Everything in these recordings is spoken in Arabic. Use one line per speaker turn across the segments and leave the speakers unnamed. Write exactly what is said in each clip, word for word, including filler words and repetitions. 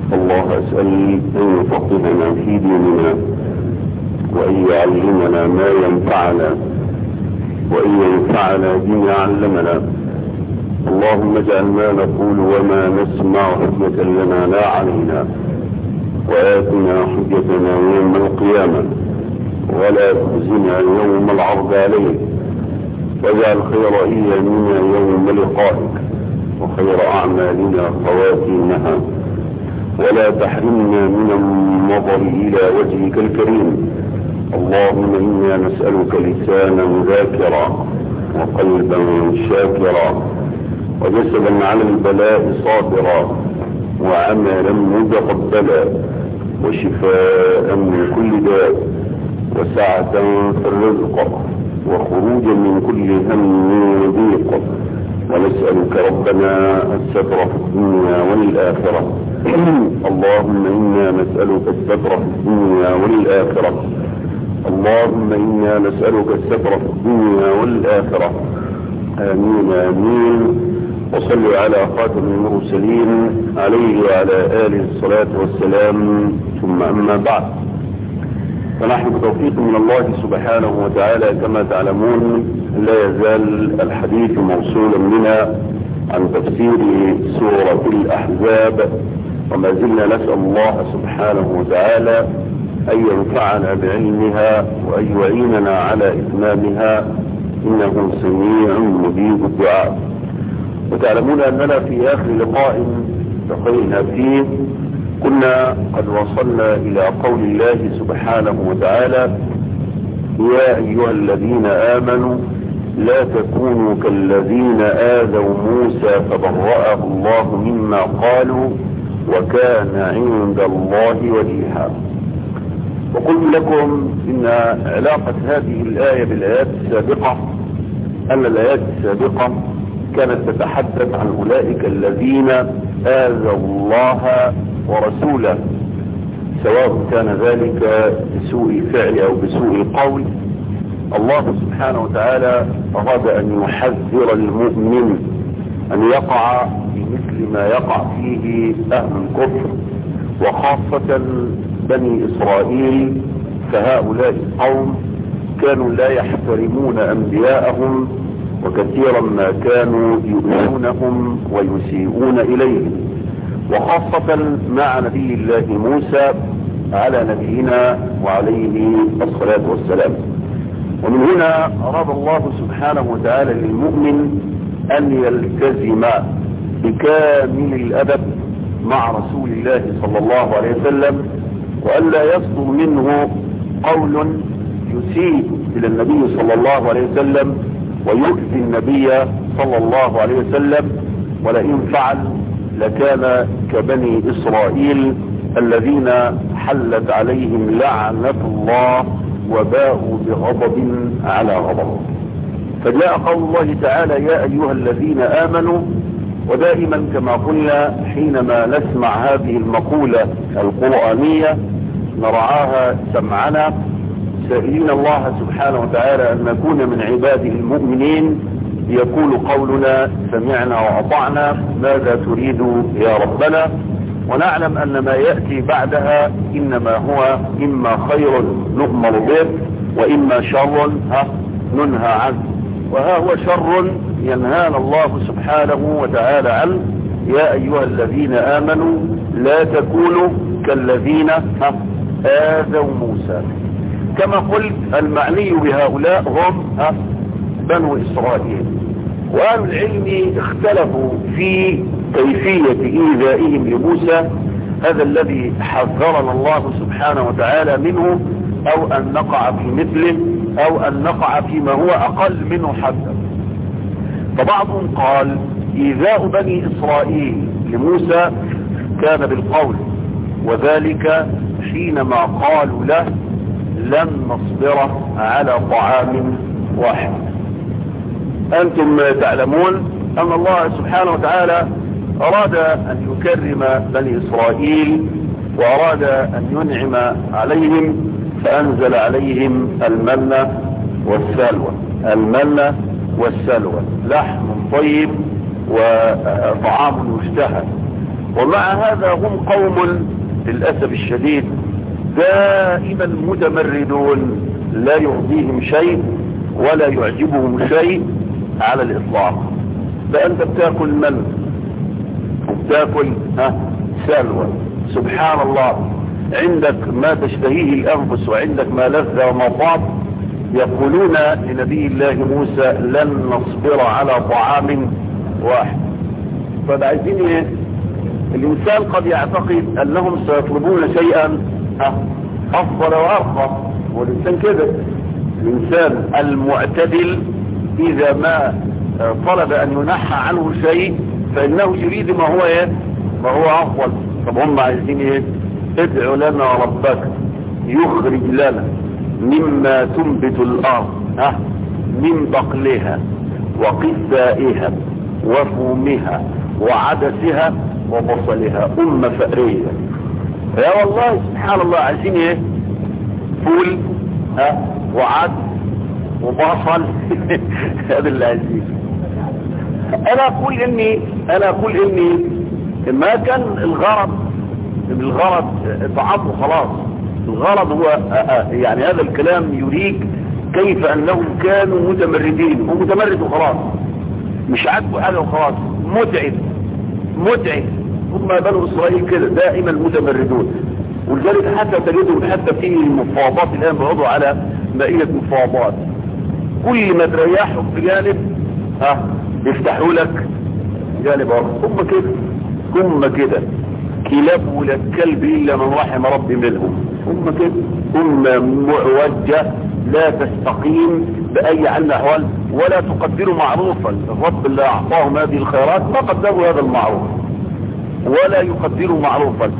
الله أسأل أن يفقهنا في ديننا وأن يعلمنا ما ينفعنا وأن ينفعنا بما علمنا. اللهم اجعل ما نقول وما نسمع حجة لنا لا علينا، وآتنا حجتنا يوم القيامة ولا تخزنا يوم العرض عليك، واجعل خير أيامنا يوم لقائك وخير أعمالنا خواتيمها، ولا تحرمنا من النظر إلى وجهك الكريم. اللهم إنا نسألك لسانا ذاكرا وقلبا شاكرا وجسدا على البلاء صابرا وعملا متقبلا وشفاء من كل داء وسعة في الرزق وخروجا من كل هم وضيق. ونسألك ربنا الستر في الدنيا والآخرة. اللهم إنا نسألك الستر في الدنيا والآخرة. اللهم إنا نسألك الستر في الدنيا والآخرة. آمين آمين. وصلوا على خاتم المرسلين عليه وعلى آله الصلاة والسلام، ثم أما بعد، فنحن بتوفيق من الله سبحانه وتعالى كما تعلمون لا يزال الحديث موصولا بنا عن تفسير سورة الأحزاب، وما زلنا نسأل الله سبحانه وتعالى أن ينفعنا بعلمها وأن يعيننا على إتمامها، إنه سميع مجيب الدعاء. وتعلمون أننا في آخر لقاء التقينا فيه كنا قد وصلنا إلى قول الله سبحانه وتعالى: يا أيها الذين آمنوا لا تكونوا كالذين آذوا موسى فبرأه الله مما قالوا وكان عند الله وجيها. وقلت لكم إن علاقة هذه الآية بالآيات السابقة أن الآيات السابقة كانت تتحدث عن أولئك الذين آذوا الله ورسوله، سواء كان ذلك بسوء فعل أو بسوء قول. الله سبحانه وتعالى أراد أن يحذر المؤمن أن يقع في مثل ما يقع فيه أهل الكفر، وخاصة بني إسرائيل. فهؤلاء القوم كانوا لا يحترمون أنبياءهم، وكثيرا ما كانوا يؤذونهم ويسيئون إليهم، وخاصة مع نبي الله موسى على نبينا وعليه الصلاة والسلام. ومن هنا أراد الله سبحانه وتعالى للمؤمن أن يلتزم بكامل الأدب مع رسول الله صلى الله عليه وسلم، وأن لا يصدر منه قول يسيء إلى النبي صلى الله عليه وسلم ويؤذي النبي صلى الله عليه وسلم، ولئن فعل لكان كبني إسرائيل الذين حلت عليهم لعنة الله وباءوا بغضب على غضب. فجاء قول الله تعالى: يا أيها الذين آمنوا. ودائما كما قلنا حينما نسمع هذه المقولة القرآنية نرعاها سمعنا، سائلين الله سبحانه وتعالى أن نكون من عباده المؤمنين يقول قولنا سمعنا وأطعنا، ماذا تريد يا ربنا؟ ونعلم أن ما يأتي بعدها إنما هو إما خير نؤمر به وإما شر ننهى عنه، وها هو شر ينهانا الله سبحانه وتعالى عنه: يا أيها الذين آمنوا لا تكونوا كالذين آذوا موسى. كما قلت المعني بهؤلاء هم بنو إسرائيل، وأهل العلم اختلفوا في كيفية إيذائهم لموسى، هذا الذي حذرنا الله سبحانه وتعالى منه، أو أن نقع في مثله أو أن نقع فيما هو أقل منه حدا. فبعضهم قال إيذاء بني إسرائيل لموسى كان بالقول، وذلك حينما قالوا له: لن نصبر على طعام واحد. أنتم تعلمون أن الله سبحانه وتعالى أراد أن يكرم بني إسرائيل وأراد أن ينعم عليهم، فأنزل عليهم المن والسلوى. المن والسلوى لحم طيب وطعام يشتهى، ومع هذا هم قوم للأسف الشديد دائما متمردون، لا يرضيهم شيء ولا يعجبهم شيء على الإطلاق. فأنت بتاكل من وبتاكل ها سلوى، سبحان الله، عندك ما تشتهيه الأنفس وعندك ما لذ ومطاب. يقولون لنبي الله موسى لن نصبر على طعام واحد. طيب عايزين ايه؟ الإنسان قد يعتقد أنهم سيطلبون شيئا أفضل وأرقى، والإنسان كده. الإنسان المعتدل إذا ما طلب أن ينحى عنه شيء فإنه يريد ما هو ايه؟ ما هو أفضل. طب هم عايزين ايه؟ ادعوا لنا ربك يخرج لنا مما تنبت الأرض ها من بقلها وقثائها وفومها وعدسها وبصلها أمة فأرية. يا والله سبحان الله، عايزين ايه؟ فول ها وعدس وبصل. هذا اللي عايزين. انا اقول اني انا اقول اني ما كان الغرض الغرض طعام خلاص. الغرض هو يعني هذا الكلام يريك كيف انهم كانوا متمردين، ومتمرد وخلاص، مش عاجبه حاجه وخلاص، متعب متعب. هم بنو اسرائيل كده دائما متمردون، ولذلك حتى تجدهم حتى في المفاوضات الان بيقعدوا على مائده مفاوضات، كل ما تريحهم في جانب ها يفتحوا لك جانب اخر. هم كده هم كده كلاب ولا كلب الا من رحم ربي منهم. هم كده أمة معوجة لا تستقيم بأي حال من الأحوال ولا تقدر معروفا. الرب اللي أعطاهم هذه الخيرات ما قدروا هذا المعروف ولا يقدروا معروفا،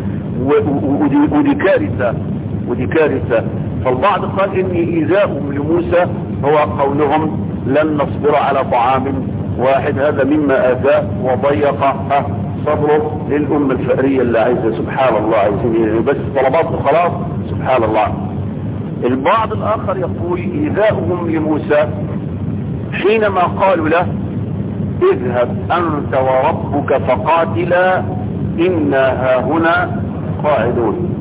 ودي كارثة ودي كارثة. فالبعض قال إن إيذاؤهم لموسى هو قولهم لن نصبر على طعام واحد، هذا مما آذاه وضيق صبره للأمة الفقرية اللي عايزة سبحان الله، عايزين بس طلباته خلاص سبحان الله. البعض الآخر يقول إيذاؤهم لموسى حينما قالوا له اذهب أنت وربك فقاتلا إنا هاهنا قاعدون.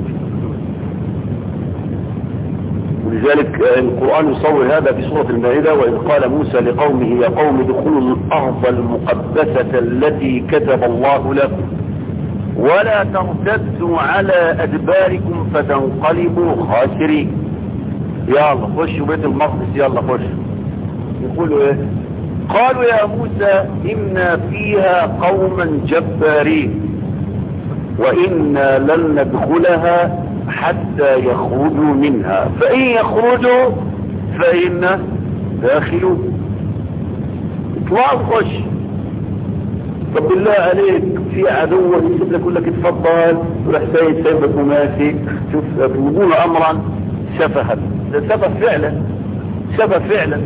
ولذلك القرآن يصور هذا في سورة المائدة، وإذ قال موسى لقومه يا قوم ادخلوا الأرض المقدسة التي كتب الله لكم ولا ترتدوا على أدباركم فتنقلبوا خاسرين. يلا خشوا بيت المقدس، يلا خشوا. يقولوا ايه؟ قالوا يا موسى إنا فيها قوما جبارين وإنا لن ندخلها حتى يخرجوا منها فإن يخرجوا فإنا داخلوا. اطلعوا خش. طب بالله عليك في عدو يسيب لك يقول لك اتفضل وراح سيد سيبك وماسك. شوف يقولون امرا سفها، ده سفه فعلا سفه فعلا.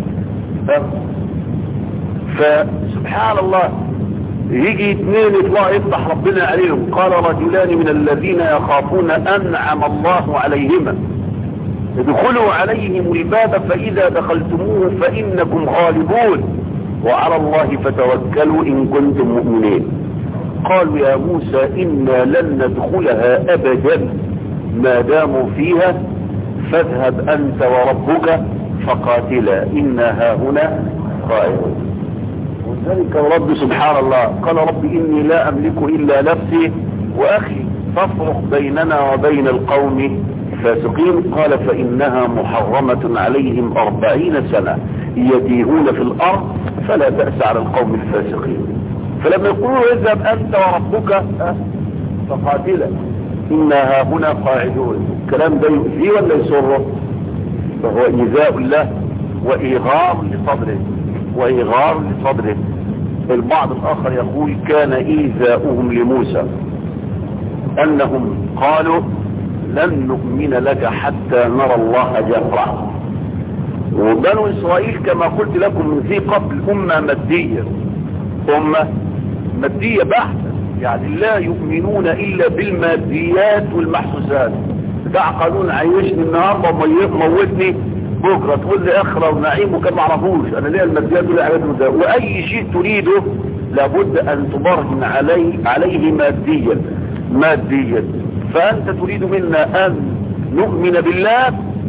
فسبحان الله يجي اثنين يطلع يفتح ربنا عليهم قال رجلان من الذين يخافون انعم الله عليهما ادخلوا عليهم الباب فاذا دخلتموه فانكم غالبون وعلى الله فتوكلوا ان كنتم مؤمنين. قالوا يا موسى انا لن ندخلها ابدا ما داموا فيها فاذهب انت وربك فقاتلا انا هاهنا قاعدون. وذلك الرب سبحان الله قال رب اني لا املك الا نفسي واخي فافرق بيننا وبين القوم الفاسقين. قال فانها محرمة عليهم اربعين سنة يتيهون في الارض فلا تأس على القوم الفاسقين. فلما يقولوا اذهب انت وربك فقاتلا انها هنا قاعدون، الكلام ده يؤذيه ولا يسره؟ فهو ايذاء له وايغار لصدره وايغار لصدره. البعض الاخر يقول كان ايذاؤهم لموسى انهم قالوا لن نؤمن لك حتى نرى الله جهرا. وبنو اسرائيل كما قلت لكم من ذي قبل امة مادية امة مادية بحتة، يعني لا يؤمنون الا بالماديات والمحسوسات. بتاع قانون عيشني النهارده وموتني بكره، تقول لي اخره ونعيم وكما معرفوش انا ليه الماديات ولا حاجات من ده. واي شيء تريده لابد ان تبرهن عليه عليه ماديا ماديا. فانت تريد منا ان نؤمن بالله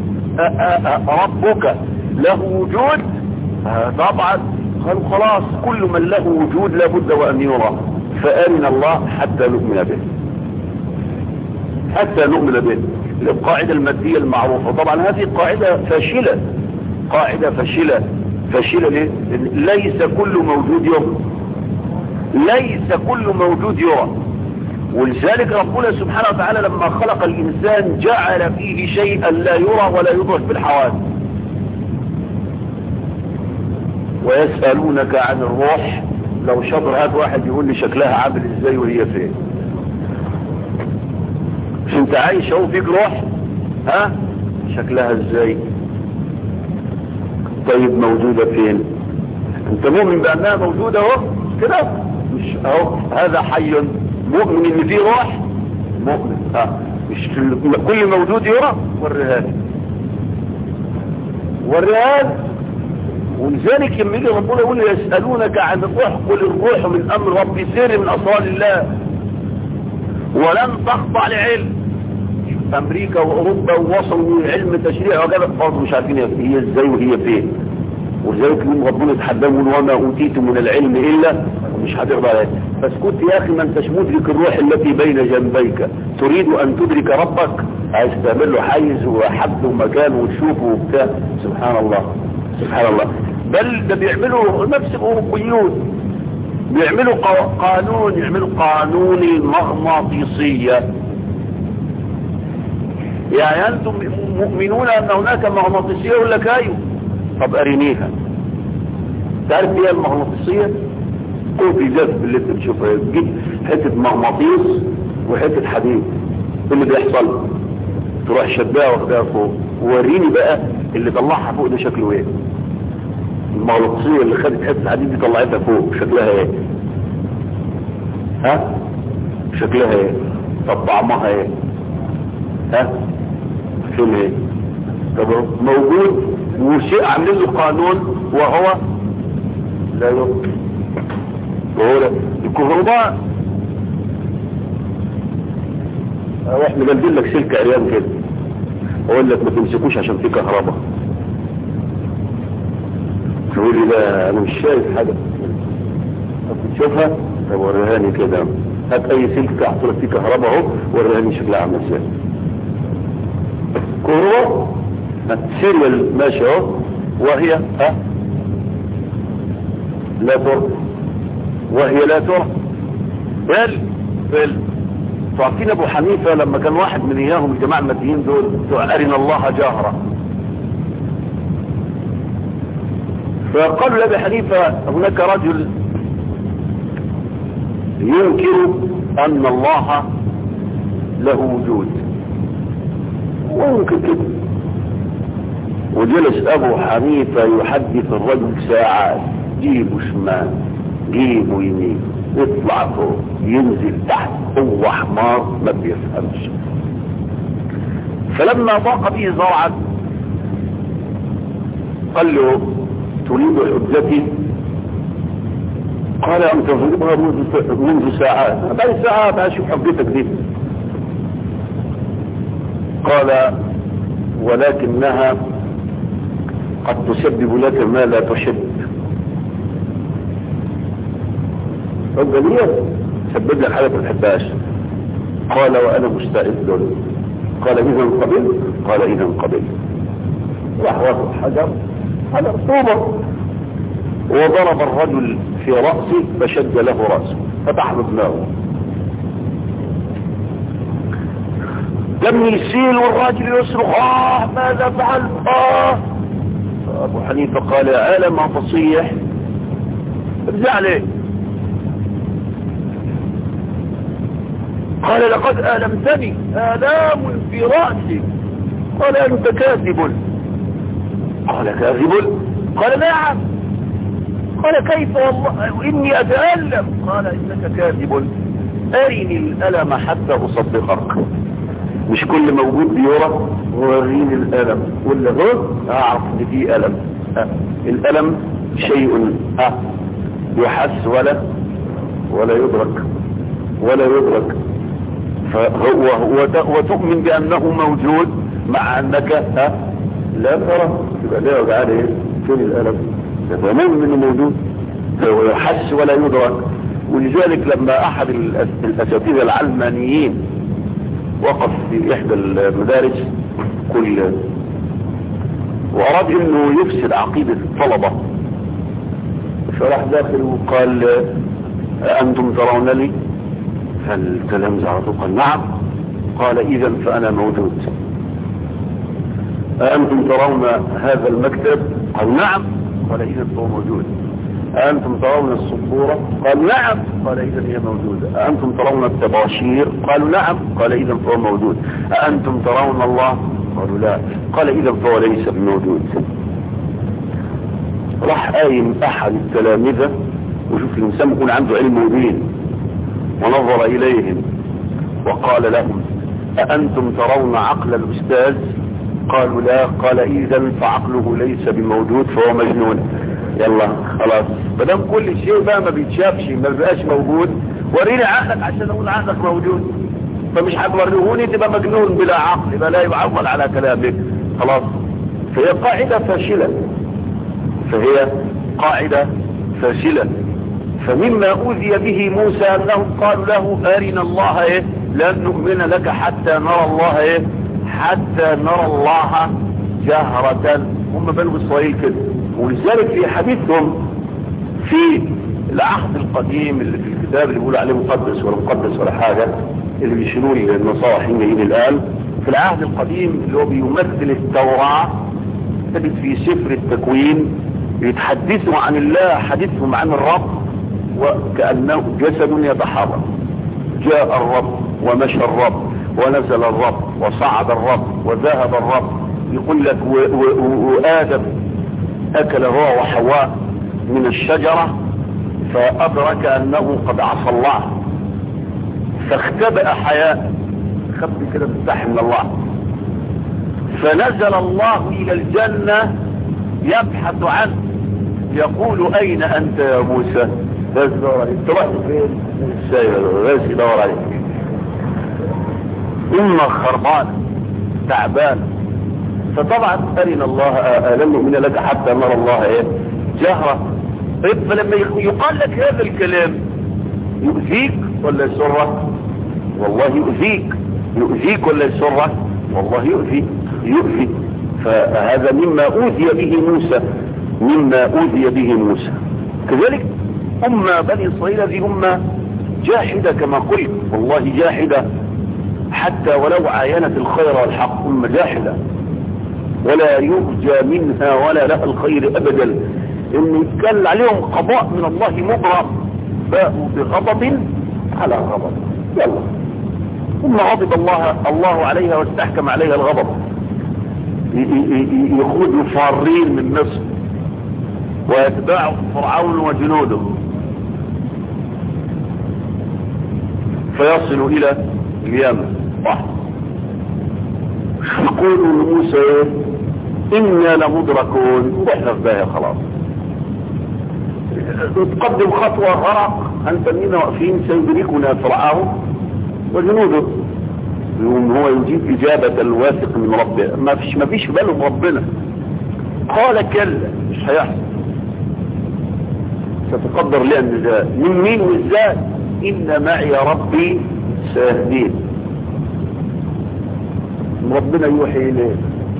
ربك له وجود؟ طبعا. قالوا خلاص كل من له وجود لابد وان يرى، فارنا الله حتى نؤمن به حتى نؤمن به. القاعدة المادية المعروفة طبعا هذه قاعدة فاشلة، قاعدة فاشلة فاشلة ليه؟ ليس كل موجود يرى، ليس كل موجود يرى. ولذلك ربنا سبحانه وتعالى لما خلق الإنسان جعل فيه شيئا لا يرى ولا يدرك بالحواس. ويسألونك عن الروح، لو شطر هات واحد يقول لي شكلها عامل ازاي وهي فين. مش انت عايش اهو فيك روح، ها شكلها ازاي؟ طيب موجودة فين؟ انت مؤمن بانها موجودة اهو كده؟ مش اهو هذا حي مؤمن ان فيه روح؟ مؤمن. ها مش كل موجود يرى؟ والرهان والرهان. ولذلك لما يجي ربنا يقول يسألونك عن الروح قل الروح من امر ربي سر من اسرار الله ولن تخضع لعلم. امريكا واوروبا ووصلوا لعلم تشريع وجابت برضه مش عارفين هي ازاي وهي فين. ولذلك يوم ربنا يتحدثون وما اوتيتم من العلم الا مش هتقدر عليه. فاسكت يا اخي ما انتش مدرك الروح التي بين جنبيك، تريد ان تدرك ربك، عايز تعمل له حيز وحد ومكان وتشوفه وبتاع. سبحان الله سبحان الله. بل ده بيعملوا نفس الاوروبيون، بيعملوا قانون، يعملوا قانون المغناطيسية. يعني انتم مؤمنون ان هناك مغناطيسية ولا كايو؟ طب ارينيها. تعرف ايه المغناطيسية؟ قوة الجذب اللي انت بتشوفها، تجيب حتة مغناطيس وحتة حديد، اللي بيحصل تروح شدها واخدها فوق. وريني بقى اللي طلعها فوق ده شكله ايه؟ المغناطيسية اللي خدت حتة حديد دي طلعتها فوق شكلها ايه؟ ها؟ شكلها ايه؟ طب طعمها ايه؟ ها؟ فين ايه؟ طب موجود وشيء عاملين له قانون وهو لا يمكن. وهو الكهرباء احنا بندل لك سلك عريان كده اقول لك ما تمسكوش عشان في كهرباء، تقول لي لا انا مش شايف حاجه. طب بتشوفها؟ طب وريهاني كده. هات اي سلك احط لك فيه كهرباء اهو وريهاني شكلها عامل ازاي. كهرباء سيريال ماشي اهو وهي ها لا ترى، وهي لا ترى. بل بل تعرفين ابو حنيفة لما كان واحد من اياهم الجماعة المدينين دول ارنا الله جاهرة، فقالوا لابي حنيفة هناك رجل ينكر ان الله له وجود وينكر كده. وجلس ابو حنيفة يحدث الرجل ساعات، جيبه شمال جيبه يمين، يطلع فوق ينزل تحت، هو حمار ما بيفهمش. فلما ضاق به ذرعا قال له تريد حجتي؟ قال انت تضربها منذ ساعات. باقي ساعات اشوف حجتك دي. قال ولكنها قد تسبب لك ما لا تحب. الجميع سبب لك حاجة ما تحبهاش. قال وانا مستعد. قال اذا قبل؟ قال اذا قبل. راح واخد حجر حجر طوبة وضرب الرجل في رأسه فشد له رأسه فتح له دماغه. دم يسيل والراجل يصرخ اه ماذا فعلت؟ اه ابو حنيفة قال ألم تصيح؟ ارجع ليه؟ قال لقد آلمتني آلام في رأسي. قال أنت كاذب. قال كاذب؟ قال نعم. قال كيف والله إني أتألم. قال إنك كاذب، أرني الألم حتى أصدقك. مش كل موجود بيرى، وريني الألم ولا هو أعرف إن فيه ألم. أه. الألم شيء أه. يحس ولا ولا يدرك ولا يدرك فهو وتؤمن بأنه موجود مع أنك ها لا ترى. يبقى ده يبقى عليه فين الألم؟ تمام منه موجود هو يحس ولا يدرك. ولذلك لما أحد الأساتذة العلمانيين وقف في إحدى المدارس كل وأراد أنه يفسد عقيدة الطلبة، فراح داخل وقال أنتم ترون لي؟ فالتلامذة على طول قال نعم. قال إذا فأنا موجود. أنتم ترون هذا المكتب؟ قال نعم. قال إذا فهو موجود. أنتم ترون السبورة؟ قال نعم. قال إذا هي موجودة. أنتم ترون التباشير؟ قالوا نعم. قال إذا فهو موجود. أنتم ترون الله؟ قالوا لا. قال إذا فهو ليس بموجود. راح قايم أحد التلامذة وشوف الإنسان يكون عنده علم مبين ونظر إليهم وقال لهم أأنتم ترون عقل الأستاذ؟ قالوا لا. قال إذا فعقله ليس بموجود فهو مجنون. يلا خلاص مادام كل شيء بقى ما بيتشافش ما بقاش موجود وريني عقلك عشان اقول عقلك موجود. فمش هتوريهوني تبقى مجنون بلا عقل يبقى لا يعول على كلامك خلاص. فهي قاعدة فاشلة فهي قاعدة فاشلة. فمما أوذي به موسى أنهم قالوا له أرنا الله إيه لن نؤمن لك حتى نرى الله إيه حتى نرى الله جهرة. هم بنو إسرائيل كده. ولذلك في حديثهم في العهد القديم اللي في الكتاب اللي بيقول عليه مقدس ولا مقدس ولا حاجة اللي بيشيلوه النصارى حين جايين الآن في العهد القديم اللي هو بيمثل التوراة تجد في سفر التكوين يتحدثوا عن الله حديثهم عن الرب وكأنه جسد يتحرك. جاء الرب ومشى الرب ونزل الرب وصعد الرب وذهب الرب. يقول لك وآدم أكل هو وحواء من الشجرة فأدرك أنه قد عصى الله فاختبأ حياء خبي كده مستحي من الله. فنزل الله إلى الجنة يبحث عنه يقول أين أنت يا موسى؟ بس دور عليك تروح فين؟ بس دور عليك. إما خربان تعبان. فطبعا أرنا الله لن نؤمن لك حتى نرى الله إيه جهرة. طيب فلما يقال لك هذا الكلام يؤذيك ولا يسرك؟ والله يؤذيك. يؤذيك ولا يسرك؟ والله يؤذي يؤذي. فهذا مما أوذي به موسى مما أوذي به موسى. كذلك أمة بني إسرائيل هذه أمة جاحدة كما قلت والله جاحدة حتى ولو عاينت الخير والحق. أمة جاحدة ولا يرجى منها ولا لها الخير أبدا. إن كان عليهم قضاء من الله مبرم باءوا بغضب على غضب. يلا ثم غضب الله الله عليها واستحكم عليها الغضب. يخرجوا فارين من مصر ويتباعوا فرعون وجنوده فيصلوا إلى اليمن. يقولوا لموسى إنا لمدركون وإحنا في باهي خلاص. تقدم خطوة غرق أنت مننا واقفين سيدركنا فرعون وجنوده. يوم هو يجيب إجابة الواثق من ربه ما فيش ما فيش بالهم ربنا. قال كلا مش هيحصل ستقدر لي النجاة من مين وإزاي؟ إن معي ربي سيهدين. ربنا يوحي إليه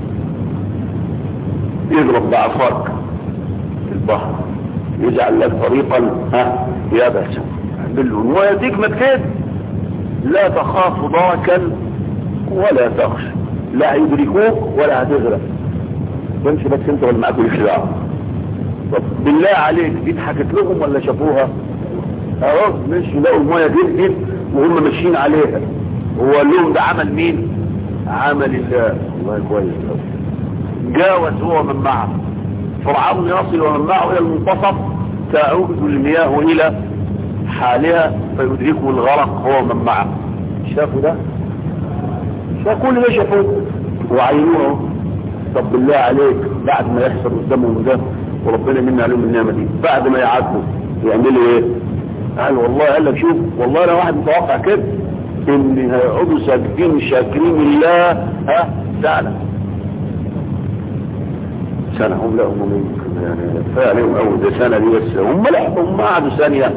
يضرب بعصاك في البحر يجعل لك طريقا ها يابسا باللون ويديك مكتب لا تخاف ضركا ولا تخشى لا يدركوك ولا هتغرق. تمشي بس انت ولا معاك الخداع. طب بالله عليك دي اتحكت لهم ولا شافوها؟ اهو مش لقوا الميه دي وهم ماشيين عليها. هو قال لهم ده عمل مين؟ عمل الله. الله كويس. جاوز هو من معه فرعون يصل ومن معه الى المنتصف تعود المياه الى حالها فيدركه الغرق هو من معه. شافوا ده؟ شافوا كل ده شافوه وعينوه. طب بالله عليك بعد ما يحصل قدامهم ده وربنا منا عليهم النعمه دي بعد ما يعدوا يعملوا ايه؟ قال والله، قال لك شوف والله انا واحد متوقع كده ان هيقعدوا ساكتين شاكرين الله ها سنة سنة هم لا هم ممكن يعني كفايه عليهم اول ده سنة دي بس هم لا هم قعدوا ثانية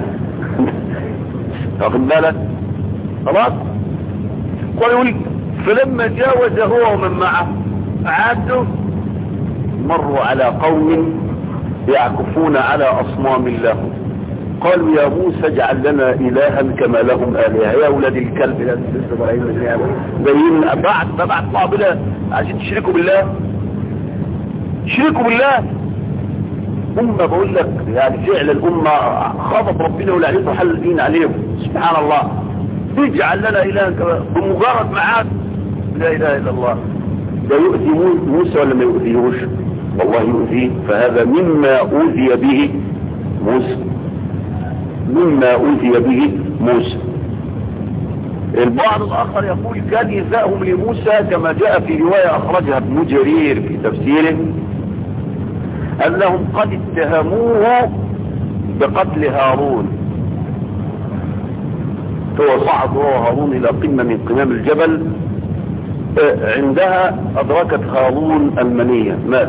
واخد بالك خلاص. قالوا فلما جاوز هو ومن معه عادوا مروا على قوم يعكفون على اصنام لهم. قالوا يا موسى اجعل لنا الها كما لهم الهه. يا اولاد الكلب لا تسلسوا عليهم زين بعد بعد طلع بلا عشان تشركوا بالله شركوا بالله. أمة بقول لك يعني فعل الأمة خاطب ربنا ولعنته حل الدين عليهم سبحان الله. يجعل لنا إله بمجرد معاد لا إله إلا الله. ده يؤذي موسى ولا ما يؤذيهوش؟ والله يؤذيه. فهذا مما أوذي به موسى مما أوذي به موسى. البعض الآخر يقول كان إيذاؤهم لموسى كما جاء في رواية أخرجها ابن جرير في تفسيره أنهم قد اتهموه بقتل هارون. هو صعد هو هارون إلى قمة من قمام الجبل، عندها أدركت هارون المنية مات،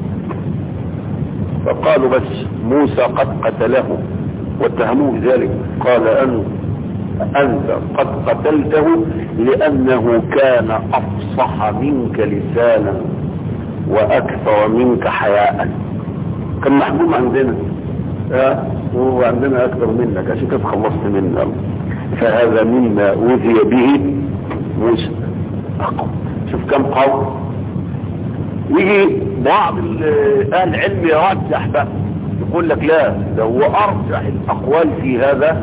فقالوا بس موسى قد قتله واتهموه بذلك. قال أنت أنت قد قتلته لأنه كان أفصح منك لسانا وأكثر منك حياء. كان محكوم عندنا وهو عندنا أكثر منك عشان كده خلصت منا. فهذا مما أوذي به موسى. شوف كم قول. يجي بعض أهل العلم يرجح بقى يقول لك لا ده هو أرجح الأقوال في هذا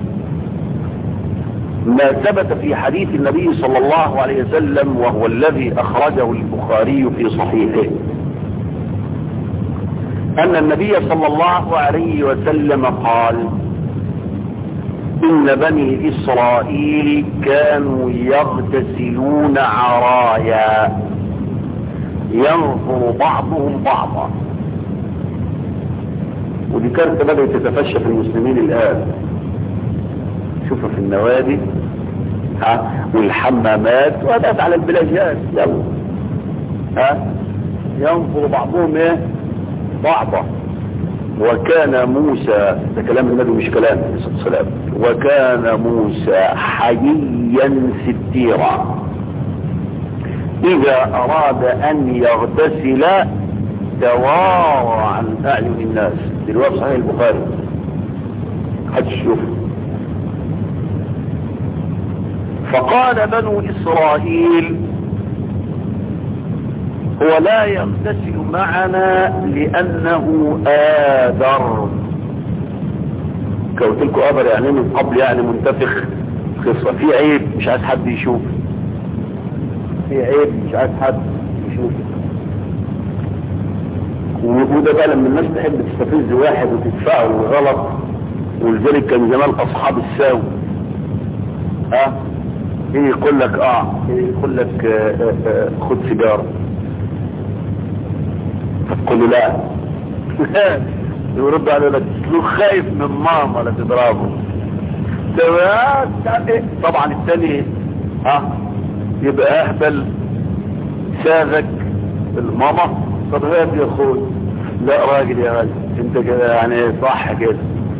ما ثبت في حديث النبي صلى الله عليه وسلم وهو الذي أخرجه البخاري في صحيحه أن النبي صلى الله عليه وسلم قال إن بني إسرائيل كانوا يغتسلون عرايا ينظر بعضهم بعضا. ودي كانت بدأت تتفشى في المسلمين الآن. شوفها في النوادي ها والحمامات وهدأت على البلاجات يلا ها ينظر بعضهم ايه بعضا. وكان موسى، ده كلام النبي مش كلام عليه الصلاة والسلام، وكان موسى حييا ستيرا إذا أراد أن يغتسل توارى عن أعين الناس. دلوقتي صحيح البخاري حد يشوف. فقال بنو إسرائيل هو لا يغتسل معنا لأنه آذر. قلت لكم آذر يعني من قبل يعني منتفخ خصة في عيب مش عايز حد يشوف، في عيب مش عايز حد يشوف. وده بقى لما الناس تحب تستفز واحد وتدفعه غلط. ولذلك كان زمان أصحاب الساوي ها ايه يقول لك اه ايه يقول لك آه آه آه خد سيجاره فتقول له لا يرد على لك لو خايف من ماما لا تضربه. طبعا الثاني ها يبقى اهبل ساذج الماما. طب هات يا اخوي لا راجل يا راجل انت كده يعني صح كده.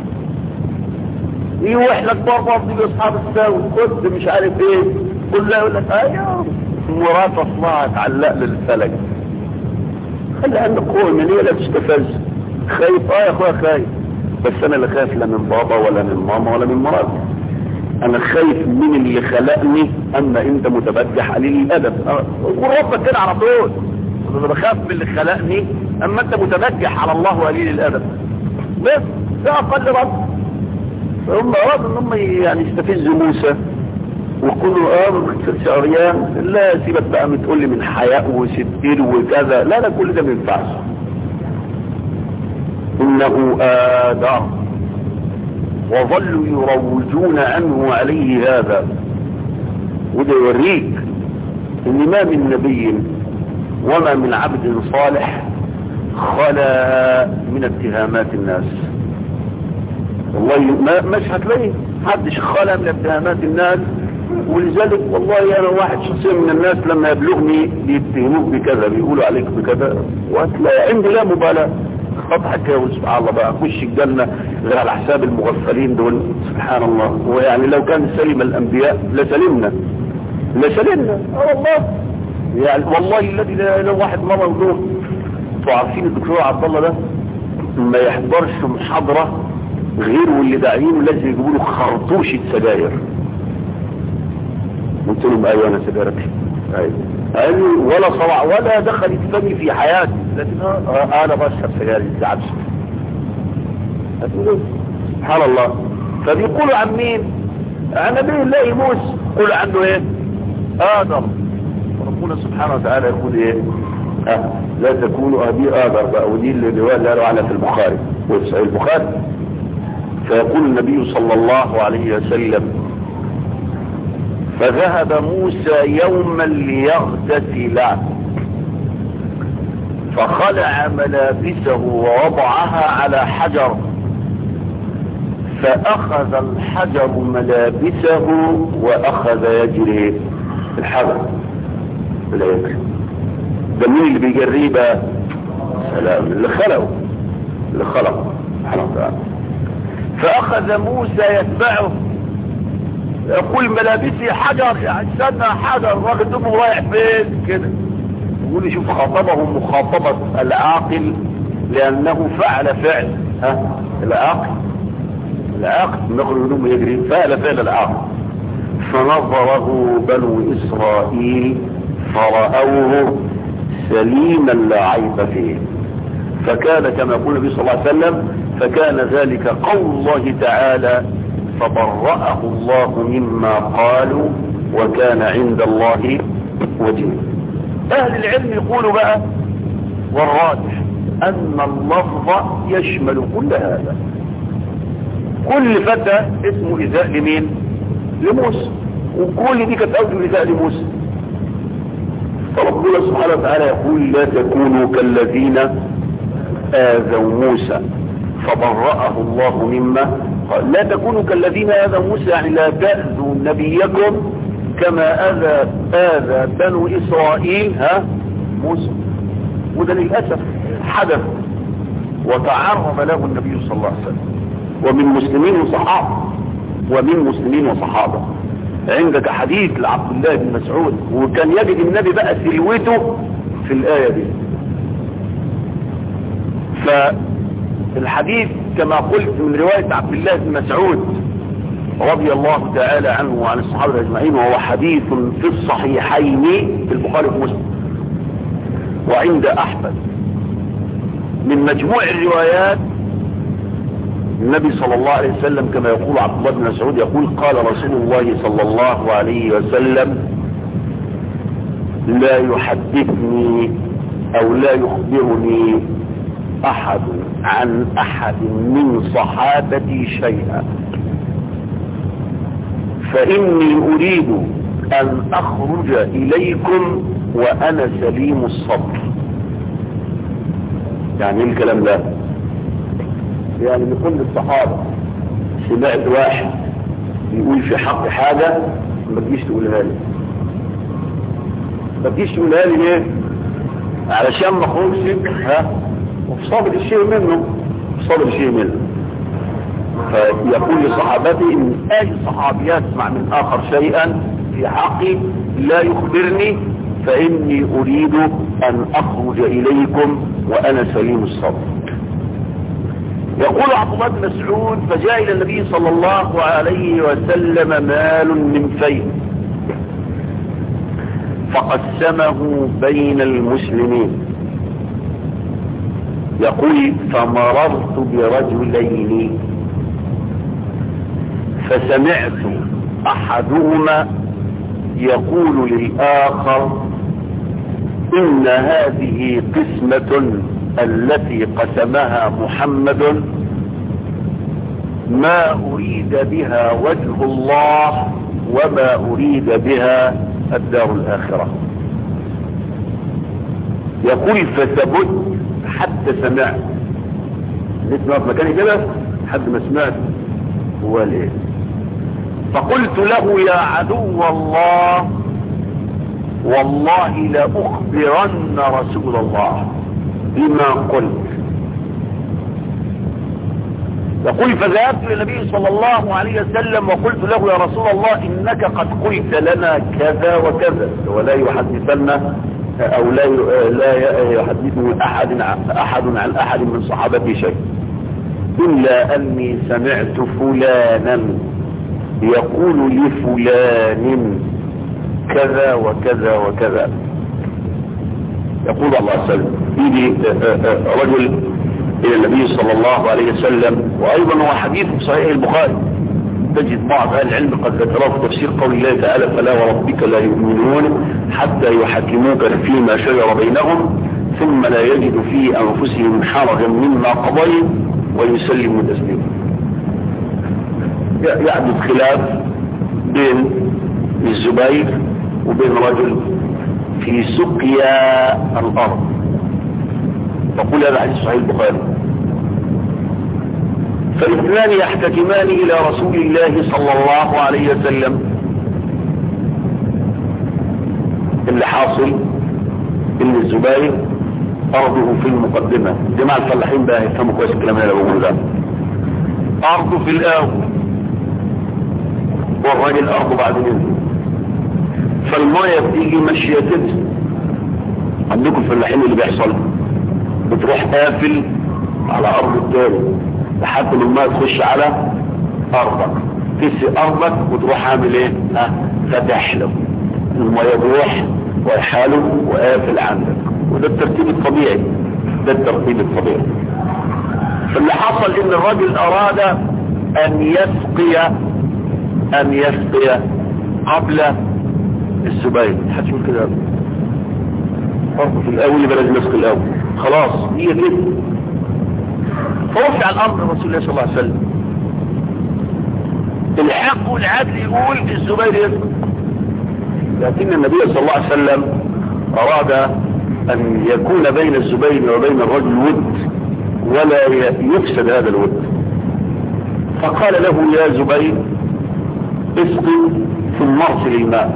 يوح لك برضه دي اصحاب الساوي خد مش عارف ايه كلها يقول لك ايوه مرات اصلها تعلق للفلك. خلي عندك قوه من ايه لا تستفز. خايف اه يا اخويا خايف بس انا لا خايف لا من بابا ولا من ماما ولا من مراتي. انا خايف من اللي خلقني. اما انت متبجح قليل الادب قول ربك كده على طول. انا بخاف من اللي خلقني اما انت متبجح على الله وقليل الادب بس ده اقل رب. فهم ارادوا ان هم يعني يستفزوا موسى ويقولوا اه ما تكسرش عريان. لا سيبك بقى متقول لي من حياء وستير وكذا. لا لا كل ده ما ينفعش. انه آدر وظلوا يروجون عنه وعليه هذا. وده يوريك ان ما من نبي وما من عبد صالح خلا من اتهامات الناس. والله ما مش هتلاقي حدش خلى من اتهامات الناس. ولذلك والله انا واحد شخصيا من الناس لما يبلغني بيتهموك بكذا بيقولوا عليك بكذا وهتلاقي عندي لا مبالاة خطحك يا سبحان الله بقى اخش الجنة غير على حساب المغفلين دول سبحان الله. ويعني لو كان سلم الانبياء لسلمنا لسلمنا اه والله يعني والله الذي لا واحد مرة يقول تعرفين الدكتور عبد الله ده ما يحضرش محاضرة غير واللي داعيين لازم يجيبوا له خرطوشة سجاير. قلت لهم ايوه انا سجارتي ايوه قالوا ولا صوع ولا دخلت فمي في حياتي لكن آه انا بشرب سجاير الزعبش. سبحان الله. فبيقولوا عن مين؟ عن نبي الله موسى. يقولوا عنه ايه؟ ادم. ربنا سبحانه وتعالى يقول ايه؟ أه لا تكونوا ابي ادم بقى ودي الروايه اللي قالوا عنها في البخاري وفي صحيح البخاري. فيقول النبي صلى الله عليه وسلم فذهب موسى يوما ليغتسل فخلع ملابسه ووضعها على حجر فأخذ الحجر ملابسه وأخذ يجري الحجر لا يجري. ده مين اللي بيجريه بقى؟ سلام اللي خلقه اللي خلقه سبحانه وتعالى. فأخذ موسى يتبعه يقول ملابسي حجر يعني استنى حجر واخد دمه رايح فين كده. يقول لي شوف خاطبه مخاطبة العاقل لأنه فعل فعل ها العاقل العاقل نقل دمه يجري فعل فعل العاقل. فنظره بنو إسرائيل فرأوه سليما لا عيب فيه. فكان كما يقول النبي صلى الله عليه وسلم فكان ذلك قول الله تعالى فبرأه الله مما قالوا وكان عند الله وجيها. اهل العلم يقولوا بقى والراجح ان اللفظ يشمل كل هذا. كل فتى اسمه إزاء لمين؟ لموسى. وكل دي كانت اوجه إزاء لموسى. فربنا سبحانه وتعالى يقول لا تكونوا كالذين آذوا موسى فبرأه الله مما قال. لا تكونوا كالذين آذوا موسى يعني لا تأذوا نبيكم كما آذى آذى بنو إسرائيل ها موسى. وده للأسف حدث وتعرض له النبي صلى الله عليه وسلم ومن مسلمين وصحابة ومن مسلمين وصحابة. عندك حديث لعبد الله بن مسعود وكان يجد النبي بقى سلوته في الآية دي. فالحديث كما قلت من رواية عبد الله بن مسعود رضي الله تعالى عنه وعن الصحابة أجمعين وهو حديث في الصحيحين في البخاري ومسلم وعند أحمد. من مجموع الروايات النبي صلى الله عليه وسلم كما يقول عبد الله بن مسعود يقول قال رسول الله صلى الله عليه وسلم لا يحدثني أو لا يخبرني أحد عن أحد من صحابتي شيئا فإني أريد أن أخرج إليكم وأنا سليم الصدر. يعني ايه الكلام ده؟ يعني من كل الصحابة سمعت واحد يقول في حق حاجة ما تجيش تقولها لي ما تجيش تقولها لي ليه؟ علشان ما اخرجش ها وفي صابر الشيء منه في صابر الشيء منه. فيقول لصحابتي ان اي صحابي يسمع من اخر شيئا في حقي لا يخبرني فاني اريد ان اخرج اليكم وانا سليم الصدر. يقول عبد الله بن مسعود فجاء الى النبي صلى الله عليه وسلم مال من فيه فقسمه بين المسلمين. يقول فمررت برجلين فسمعت احدهما يقول للآخر ان هذه قسمة التي قسمها محمد ما اريد بها وجه الله وما اريد بها الدار الاخرة. يقول فثبت حتى سمعت نسمع في مكاني كده حد ما سمعت وليه. فقلت له يا عدو الله والله لأخبرن رسول الله بما قلت. يقول فذهبت إلى النبي صلى الله عليه وسلم وقلت له يا رسول الله إنك قد قلت لنا كذا وكذا، ولا يحدثنا أو لا لا يحدثه أحد أحد عن أحد من صحابته شيء إلا أني سمعت فلانا يقول لفلان كذا وكذا وكذا. يقول الله عز وجل يجي رجل إلى النبي صلى الله عليه وسلم، وأيضا هو حديث في صحيح البخاري، تجد بعض أهل العلم قد ذكره في تفسير قول الله تعالى فلا وربك لا يؤمنون حتى يحكموك فيما شجر بينهم ثم لا يجد في أنفسهم حرجا مما قضيت ويسلموا تسليما. يحدث خلاف بين الزبير وبين رجل في سقيا الأرض، تقول هذا حديث صحيح البخاري. فالاثنان يحتكمان إلى رسول الله صلى الله عليه وسلم. اللي حاصل ان الزبير أرضه في المقدمة، جماعة الفلاحين بقى يفهموا كويس الكلام اللي انا بقوله ده. أرضه في الأول والراجل أرضه بعد منه، فالمية بتيجي ماشية كده. عندكم الفلاحين اللي بيحصل بتروح قافل على أرض التاني لحد ما المية تخش على أرضك، تسي أرضك وتروح عامل ايه؟ ها فتح له المية تروح ويحاله وقافل عندك، وده الترتيب الطبيعي، ده الترتيب الطبيعي. فاللي حصل ان الرجل اراد ان يسقي ان يسقي قبل الزبير. هتقول كده فرق في الاول يبقى لازم يسقي الاول، خلاص هي كده. فرفع الامر رسول الله صلى الله عليه وسلم، الحق والعدل يقول الزبير يسقي، لكن النبي صلى الله عليه وسلم اراد ان يكون بين الزبير وبين الرجل ود ولا يفسد هذا الود، فقال له يا زبير اسقي ثم ارسل الماء.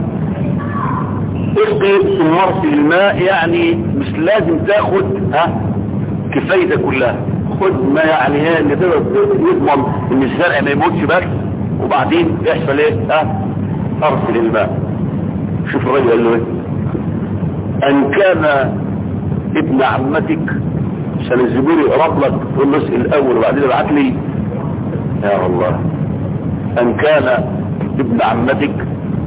اسقي ثم ارسل الماء يعني مش لازم تاخد ها كفاية كلها، خد ما يعني ايه اللي تقدر يضمن ان الزرع ما يموتش بس، وبعدين يحصل ايه؟ ها ارسل الماء. شوف الراجل قال له ايه؟ ان كان ابن عمتك عشان الزبير يقرب لك تقول له اسال الاول وبعدين ابعت لي. يا الله، ان كان ابن عمتك.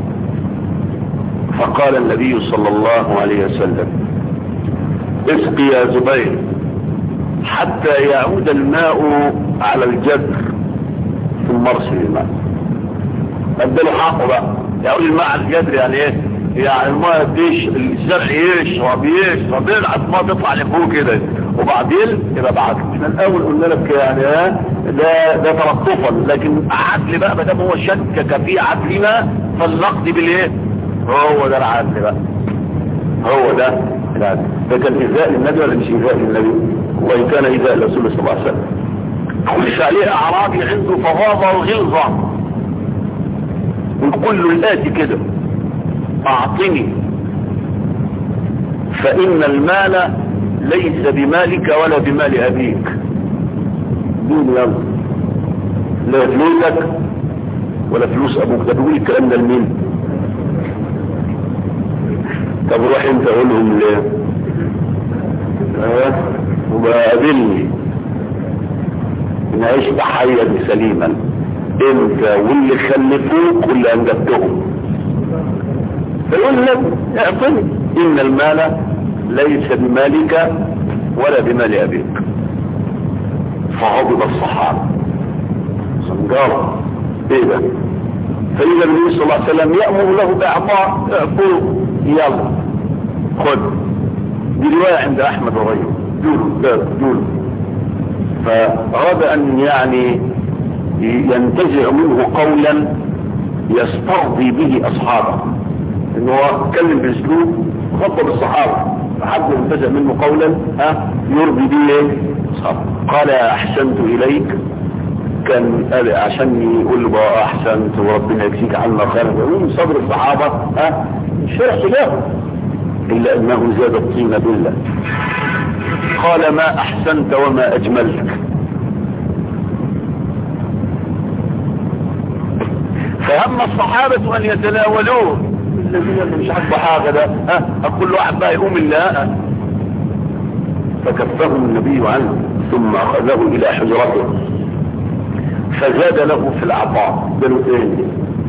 فقال النبي صلى الله عليه وسلم اسقي يا زبير حتى يعود الماء على الجذر ثم ارسل الماء. اداله حقه بقى، يعود الماء على الجذر يعني ايه؟ يعني الماء يديش الزرع يشرب يشرب يلعب ما تطلع لفوق كده، وبعدين يبقى بعد من الاول قلنا لك يعني ها ده ده تلطفا، لكن عدل بقى ما دام هو شكك في عدلنا فالنقد بالايه؟ هو ده العدل بقى، هو ده العدل. ده كان ايذاء للنبي ولا مش ايذاء للنبي؟ وان كان ايذاء للرسول صلى الله عليه وسلم. خش عليه اعرابي عنده فظاظه وغلظه ويقول له الاتي كده اعطني فان المال ليس بمالك ولا بمال ابيك. دين يلا، لا فلوسك ولا فلوس ابوك. ده بيقول الكلام ده لمين؟ طب روح انت قول لهم ليه؟ اه وبقابلني ان عشت حيا سليما انت واللي خلفوك واللي انجبتهم. فيقول لك اعطني ان المال ليس بمالك ولا بمال ابيك. فغضب الصحابه سنجارة ايه ده؟ فإذا النبي صلى الله عليه وسلم يأمر له بإعطاء اعطوه يلا خد. دي رواية عند أحمد وغيره دول دول. فأراد أن يعني ينتزع منه قولا يسترضي به أصحابه، إنه هو اتكلم بأسلوب خطب الصحابة، فحب ينتزع منه قولا ها يرضي به أصحابه. قال أحسنت إليك كان قال عشان يقول له بقى احسنت وربنا يجزيك عنا خيرا من صدر الصحابة ها شرح له، الا انه زاد الطين بالله. قال ما احسنت وما اجملت. فهم الصحابة ان يتناولوه الذين اللي مش عاجبه حاجة ده ها كل واحد بقى يقوم الله، فكفهم النبي عنه ثم اخذه الى حجرته فزاد له في العطاء قالوا تاني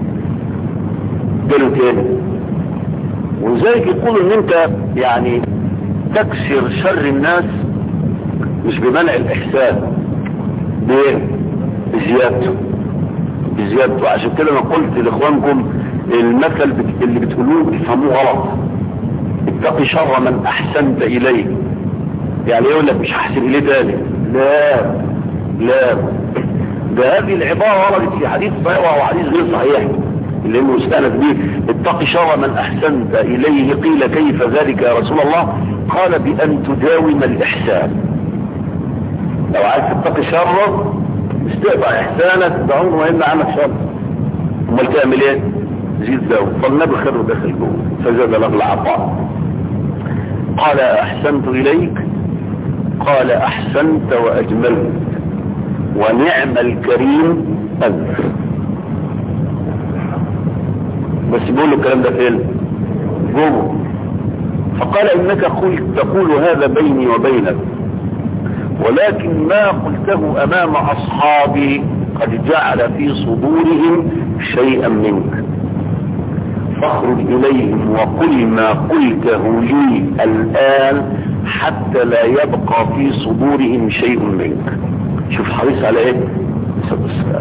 قالوا تاني. وزيك يقولوا ان انت يعني تكسر شر الناس مش بمنع الاحسان بايه؟ بزيادته بزيادته. عشان كده انا قلت لاخوانكم المثل اللي بتقولوه بتفهموه غلط. اتقي شر من احسنت اليه، يعني يقول لك مش هحسن اليه تاني، لا لا، ده هذه العبارة وردت في حديث صحيح وهو حديث غير صحيح اللي انه استأنف به. اتقي شر من احسنت اليه، قيل كيف ذلك يا رسول الله؟ قال بان تداوم الاحسان. لو عايز تتقي شره مش تقطع احسانك ده عمره ما يمنع عنك شر، امال تعمل ايه؟ زيد داوم. فالنبي خير داخل جوه فزاد له العطاء. قال احسنت اليك، قال احسنت واجملت ونعم الكريم انت. بس بيقول له الكلام ده فين؟ جوه. فقال انك قلت تقول هذا بيني وبينك، ولكن ما قلته امام اصحابي قد جعل في صدورهم شيئا منك، فاخرج اليهم وقل ما قلته لي الان حتى لا يبقى في صدورهم شيء منك. شوف حريص على ايه؟ صد السلام.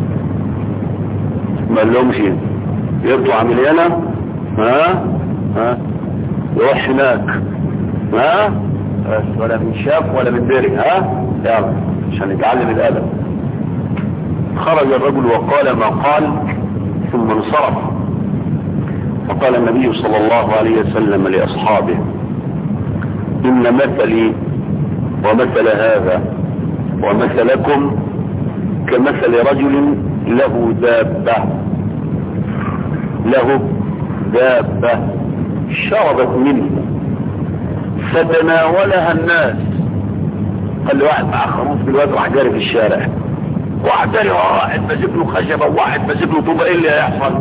ما قال لهمش يبطوا عمليانا ها ها يروح هناك ها بس ولا من شاف ولا من دري ها يلا عشان يتعلم الادب. خرج الرجل وقال ما قال ثم انصرف. فقال النبي صلى الله عليه وسلم لاصحابه ان مثلي ومثل هذا ومثلكم كمثل رجل له دابة له دابة شربت منه فتناولها الناس. قال له واحد مع خروف بالواد راح جاري في الشارع، واحد جاري واحد ماسك له خشبه وواحد ماسك له طوبه، ايه اللي هيحصل؟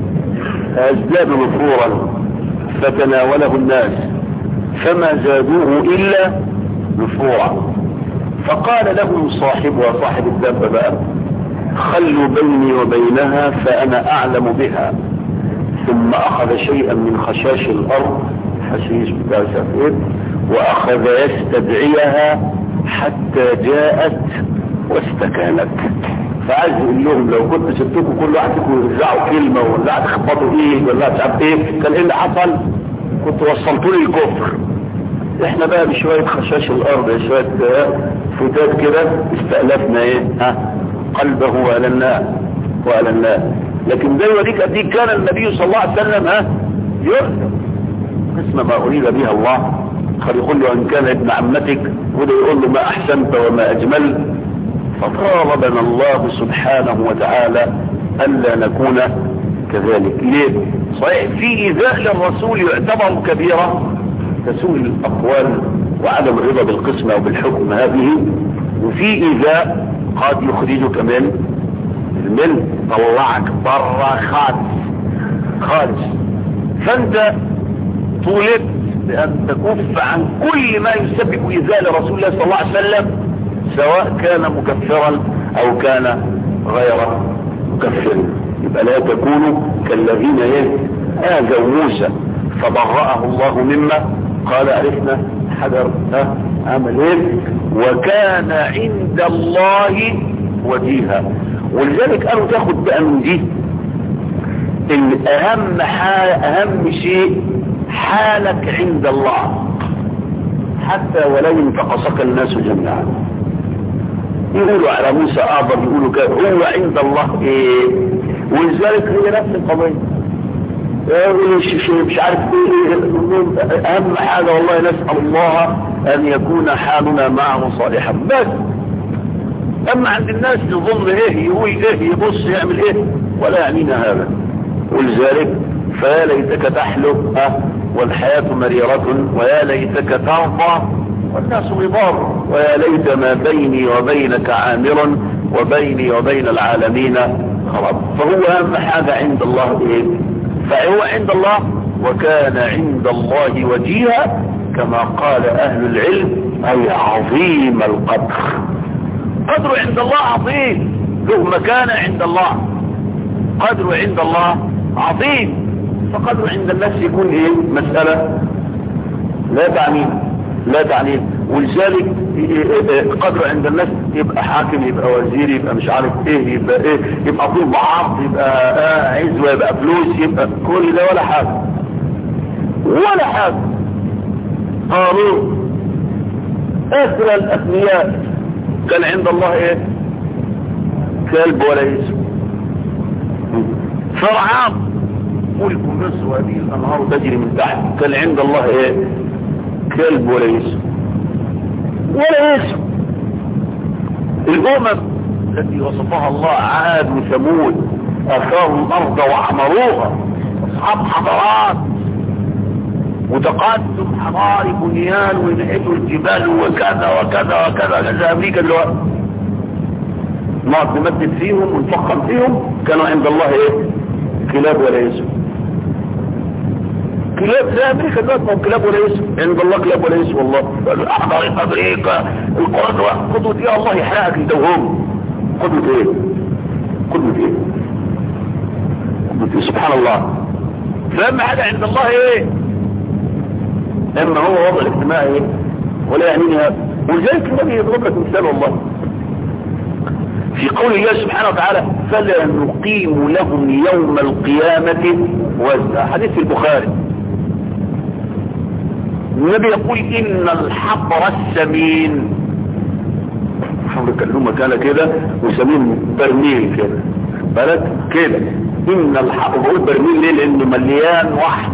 ازداد نفورا فتناوله الناس فما زادوه الا نفورا. فقال له صاحبها صاحب الدابة بقى خلوا بيني وبينها فأنا أعلم بها. ثم أخذ شيئا من خشاش الأرض، حشيش بتاع سفير، وأخذ يستدعيها حتى جاءت واستكانت. فعايز يقول لهم لو كنت سبتكم كل واحد فيكم يرزعوا كلمة ولا تخبطوا ايه ولا تعب ايه كان ايه اللي حصل؟ كنت وصلتوا لي الكفر. احنا بقى بشوية خشاش الارض شوية فتات كده استألفنا ايه ها قلبه وألناه وألناه. لكن ده يوريك قد ايه كان النبي صلى الله عليه وسلم ها يرزق اسم ما اريد بها الله. قد يقول له ان كان ابن عمتك وده يقول له ما احسنت وما اجملت. فطالبنا الله سبحانه وتعالى الا نكون كذلك. ليه؟ صحيح في ايذاء للرسول يعتبر كبيرة تسوء الاقوال وعدم الرضا بالقسمة وبالحكم هذه، وفي ايذاء قد يخرجك من الملك طلعك برا خالص خالص. فانت طولبت بان تكف عن كل ما يسبب ايذاء لرسول الله صلى الله عليه وسلم سواء كان مكفرا او كان غير مكفر. يبقى لا تكونوا كالذين آذوا موسى فبرأه الله مما قال عرفنا حجر ها عمل ايه وكان عند الله وجيها. ولذلك قالوا تاخد بقى من دي ان اهم اهم شيء حالك عند الله حتى ولو انتقصك الناس جميعا. يقولوا على موسى اعظم، يقولوا كده، هو عند الله ايه؟ ولذلك هي نفس القضيه. مش عارف ايه اهم حاجه والله نسال الله ان يكون حالنا معه صالحا. بس اما عند الناس يظن ايه، يقول ايه، يبص يعمل ايه، ولا يعنينا هذا. ولذلك فيا ليتك تحلو والحياة مريرة، ويا ليتك ترضى والناس غبار، ويا ليت ما بيني وبينك عامر وبيني وبين العالمين خراب. فهو اهم حاجة عند الله ايه؟ فهو عند الله وكان عند الله وجيها، كما قال اهل العلم اي عظيم القدر. قدره عند الله عظيم، له مكانة عند الله، قدره عند الله عظيم. فقدره عند الناس يكون ايه؟ مسألة لا تعنيه لا تعنيه. ولذلك قدره عند الناس يبقى حاكم، يبقى وزير، يبقى مش عارف ايه، يبقى ايه، يبقى طول بعض، يبقى آه عزوة، يبقى فلوس، يبقى كل ده ولا حاجة ولا حاجة. قارون اثرى الاثنياء كان عند الله ايه؟ كلب ولا يسوى. فرعون ملك مصر وهذه الانهار تجري من تحت كان عند الله ايه؟ كلب ولا يسوى ولا يسوى. الامم التي وصفها الله عاد وثمود اثاروا الارض وعمروها، اصحاب حضارات وتقدم حضاري بنيان وينحتوا الجبال وكذا وكذا وكذا كذا. امريكا دلوقتي نقعد نمدد فيهم ونفخم فيهم، كانوا عند الله ايه؟ كلاب ولا يسوى. كلاب زي امريكا دلوقتي، ما هو كلاب ولا يسوى عند الله، كلاب ولا يسوى. والله احضر امريكا القدوة، قدوة ايه؟ الله يحرقك انت وهم. قدوة ايه؟ قدوة ايه؟ قدوة ايه؟ سبحان الله. فاهم حاجة عند الله ايه؟ اما هو وضع الاجتماعي ولا يعنيني هذا. ولذلك النبي يضرب لك مثال والله في قول الله سبحانه وتعالى فلا نقيم لهم يوم القيامة وزنا، حديث في البخاري. النبي يقول ان الحبر السمين، حبر كلمة كان كده وسمين برميل كده بلد كده، ان الحبر، بقول برميل ليه؟ لانه مليان وحد.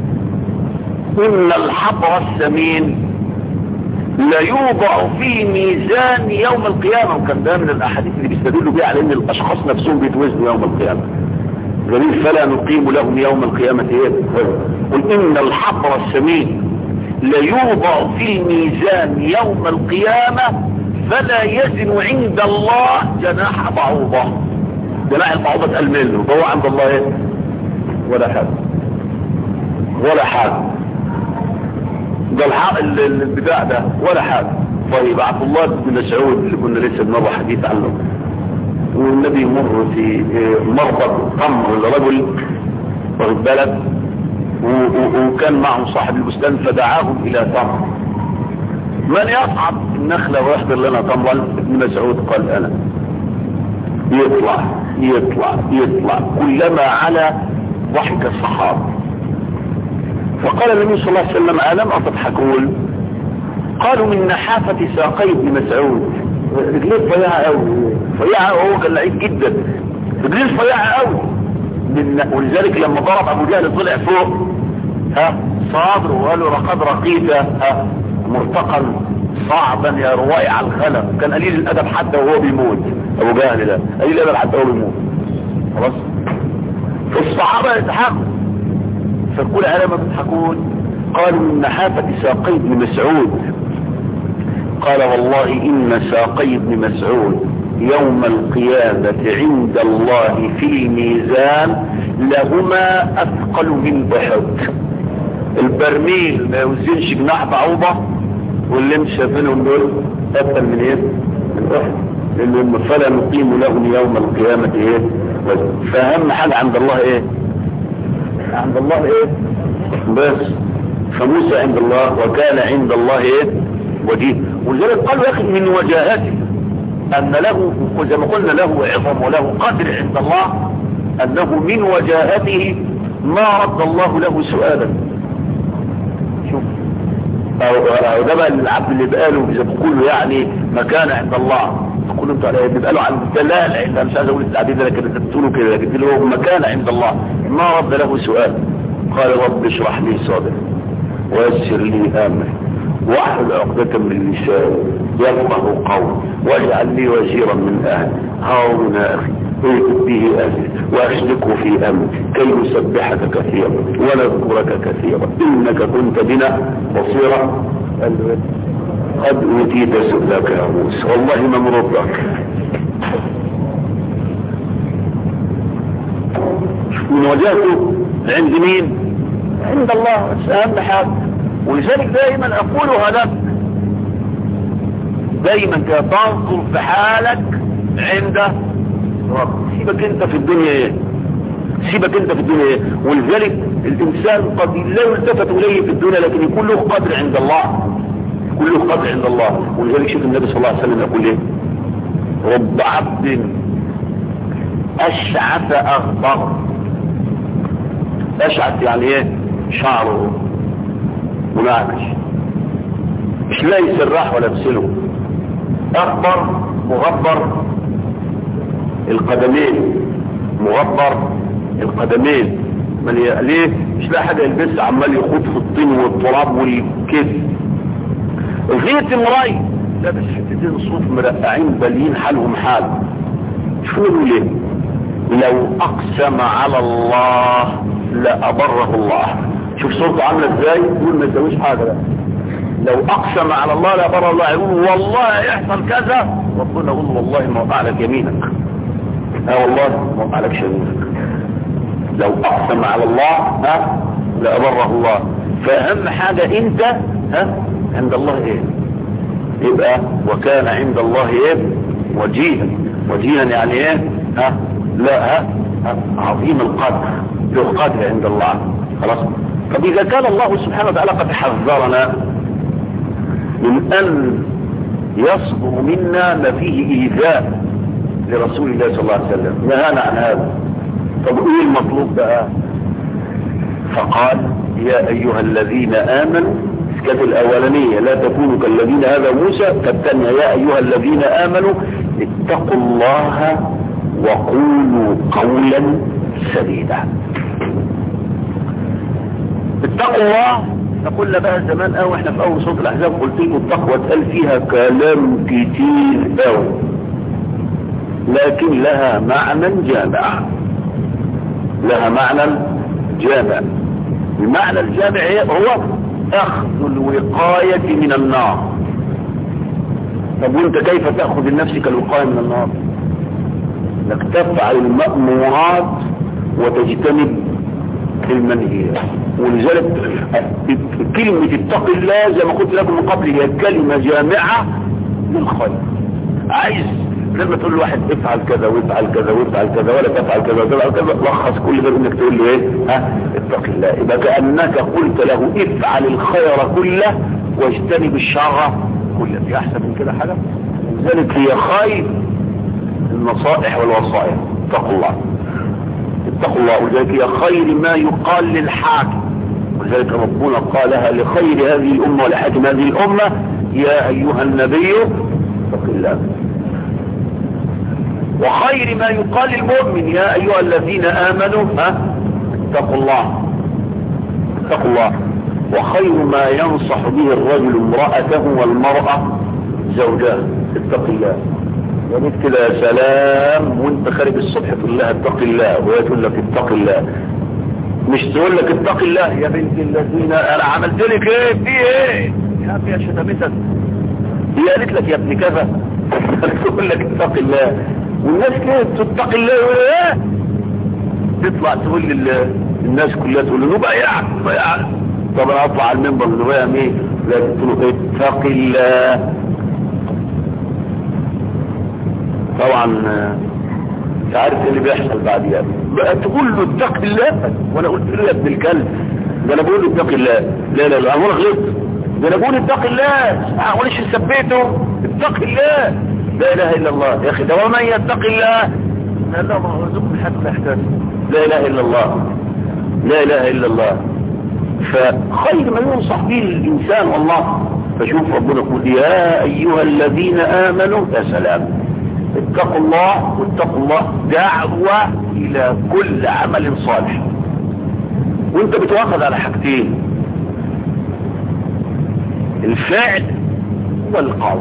ان الحبر السمين لا يوضع في ميزان يوم القيامة. وكان ده من الاحاديث اللي بيستدلوا بيها على ان الاشخاص نفسهم بيتوزنوا يوم القيامة. جميل. فلا نقيم لهم يوم القيامة ايه؟ قل ان الحبر السمين لا يوضع في الميزان يوم القيامة فلا يزن عند الله جناح بعوضة. جناح البعوضة اتقل منه، فهو عند الله ايه؟ ولا حاجة ولا حاجة. ده الحق البتاع ده ولا حاجة. طيب عبد الله بن مسعود اللي كنا لسه بنروح حديث عنه، والنبي يمر في مربط تمر لرجل واخد بالك، وكان معه صاحب البستان فدعاهم الى تمر. من يصعد النخلة ويحضر لنا تمرا؟ ابن مسعود قال انا. يطلع يطلع يطلع كلما على ضحك الصحابة. فقال النبي صلى الله عليه وسلم ألم أتضحكون؟ قالوا من نحافة ساقي ابن مسعود. رجليه فياعة قوي، فياعة، وهو كان لعيب جدا، رجليه فياعة قوي. ولذلك لما ضرب ابو جهل طلع فوق ها صادره وقال له لقد رقيت ها مرتقا صعبا يا روائع الخلق. كان قليل الادب حتى وهو بيموت، ابو جهل ده قليل الادب حتى وهو بيموت. خلاص فالصحابه يضحكوا، فقول على ما تضحكون؟ قالوا من نحافة ساقي ابن مسعود. قال والله إن ساقي ابن مسعود يوم القيامة عند الله في الميزان لهما أثقل من أحد. البرميل ما يوزنش جناح بعوضة، واللي مش شايفينهم دول أثقل من إيه؟ من أحد. لأنهم فلا نقيم لهم يوم القيامة إيه؟ فأهم حاجة عند الله إيه؟ عند الله إيه؟ بس. فموسى عند الله وكان عند الله إيه؟ وجيه. ولذلك قالوا يا أخي من وجاهته أن له، زي ما قلنا، له عظم وله قدر عند الله، أنه من وجاهته ما رد الله له سؤالا. شوف أو ده بقى العبد اللي بقاله إذا بقوله يعني مكان عند الله، تقول انت عليه بقاله عن الدلال عند، مش عايز أقول التعبير ده لكن تقولوا كده، لكن له مكان عند الله ما رد له سؤال. قال رب اشرح لي صدري ويسر لي امري واحلل عقدة من لساني يفقه قولي واجعل لي وزيرا من اهلي هارون اخي اركب به اهلي واشركه في امري كي نسبحك كثيرا ونذكرك كثيرا انك كنت بنا بصيرا. قد اوتيت سؤلك يا موسى والله ما مرضك. من وجهته عند مين؟ عند الله. بس اهم حاجه. ولذلك دائما اقولها لك دائما كده تنظر في حالك عند رب. سيبك انت في الدنيا ايه سيبك انت في الدنيا ايه ولذلك الانسان قد لا يلتفت اليه في الدنيا لكن يكون له قدر عند الله يكون له قدر عند الله. ولذلك شوف النبي صلى الله عليه وسلم يقول ايه؟ رب عبد اشعث اغبر. اشعث يعني ايه؟ شعره منعكش مش لاقي سراح ولا بسله. اغبر مغبر القدمين مغبر القدمين ليه؟ مش لاقي حاجه يلبسها عمال يخوض في الطين والتراب والكذب. غيت امرأي لابس حتتين صوف مرقعين بالين حالهم حال. شو يقول ايه؟ لو اقسم على الله لأبره الله. شوف صورته عامله ازاي؟ يقول ما تسويش حاجه بقى. لو اقسم على الله لأبره الله يقول والله يحصل كذا ربنا يقول والله ما وقع لك يمينك. اه والله ما وقع لك يمينك. لو اقسم على الله ها لأبره الله. فاهم حاجه انت ها عند الله ايه؟ يبقى وكان عند الله ايه؟ وجيها. وجيها يعني ايه؟ ها لا ها عظيم القدر له قدر عند الله. خلاص. طب اذا كان الله سبحانه وتعالى قد حذرنا من ان يصدر منا ما فيه ايذاء لرسول الله صلى الله عليه وسلم نهانا عن هذا. طب ايه المطلوب بقى؟ فقال يا ايها الذين امنوا كانت الاولانية لا تكونوا كالذين هذا موسى. فالثانية يا ايها الذين امنوا اتقوا الله وقولوا قولا سديدا. اتقوا الله. قلنا بقى زمان قوي احنا في اول صوت الاحزاب قلت لكم التقوى اتقال فيها كلام كتير قوي لكن لها معنى جامع. لها معنى جامع. المعنى الجامع هو اخذ الوقاية من النار. طب وانت كيف تأخذ لنفسك الوقاية من النار؟ انك تفعل المأمورات وتجتنب المنهيات. ولذلك كلمة اتق الله زي ما قلت لكم من قبل هي كلمة جامعة للخير. عايز لما تقول له واحد افعل كذا وافعل كذا وافعل كذا ولا تفعل كذا وتفعل كذا لخص كل ده انك تقول له ايه؟ ها اتق الله. يبقى كأنك قلت له افعل الخير كله واجتنب الشر كله. في احسن من كده حاجة؟ لذلك هي خير النصائح والوصايا. اتقوا الله اتقوا الله. ولذلك هي خير ما يقال للحاكم. ولذلك ربنا قالها لخير هذه الامة ولحاكم هذه الامة يا ايها النبي اتق الله. وخير ما يقال للمؤمن يا ايها الذين امنوا ها اتقوا الله اتقوا الله. وخير ما ينصح به الرجل امرأته والمرأة زوجها اتق الله. يعني كده يا سلام وانت خارج الصبح تقول لها اتق الله وهي تقول لك اتق الله. مش تقول لك اتق الله يا بنت الذين انا عملت لك ايه في ايه يا ابني يا شتمتك. هي قالت لك يا ابن كذا تقول لك اتق الله. والناس كده تتق الله ايه تطلع تقول للناس كلها تقول له بايع بايع. طب انا اطلع على المنبر اللي بايع مين؟ لا تقول له اتق الله. طبعا مش عارف ايه اللي بيحصل بعديها بقى تقول له اتق الله. وانا قلت له يا ابن الكلب ده انا بقول له اتق الله. لا لا لا انا غلطت. ده انا بقول اتق الله. معلش سبيته اتق الله. لا اله الا الله يا اخي. ده ومن يتق الله لا لا ما رزقه حتى يحتاج. لا اله الا الله لا اله الا الله. فخير ما ينصح به الانسان والله. فشوف ربنا يقول يا ايها الذين امنوا يا سلام اتقوا الله. واتقوا الله دعوة الى كل عمل صالح. وانت بتواخذ على حاجتين. الفعل والقول.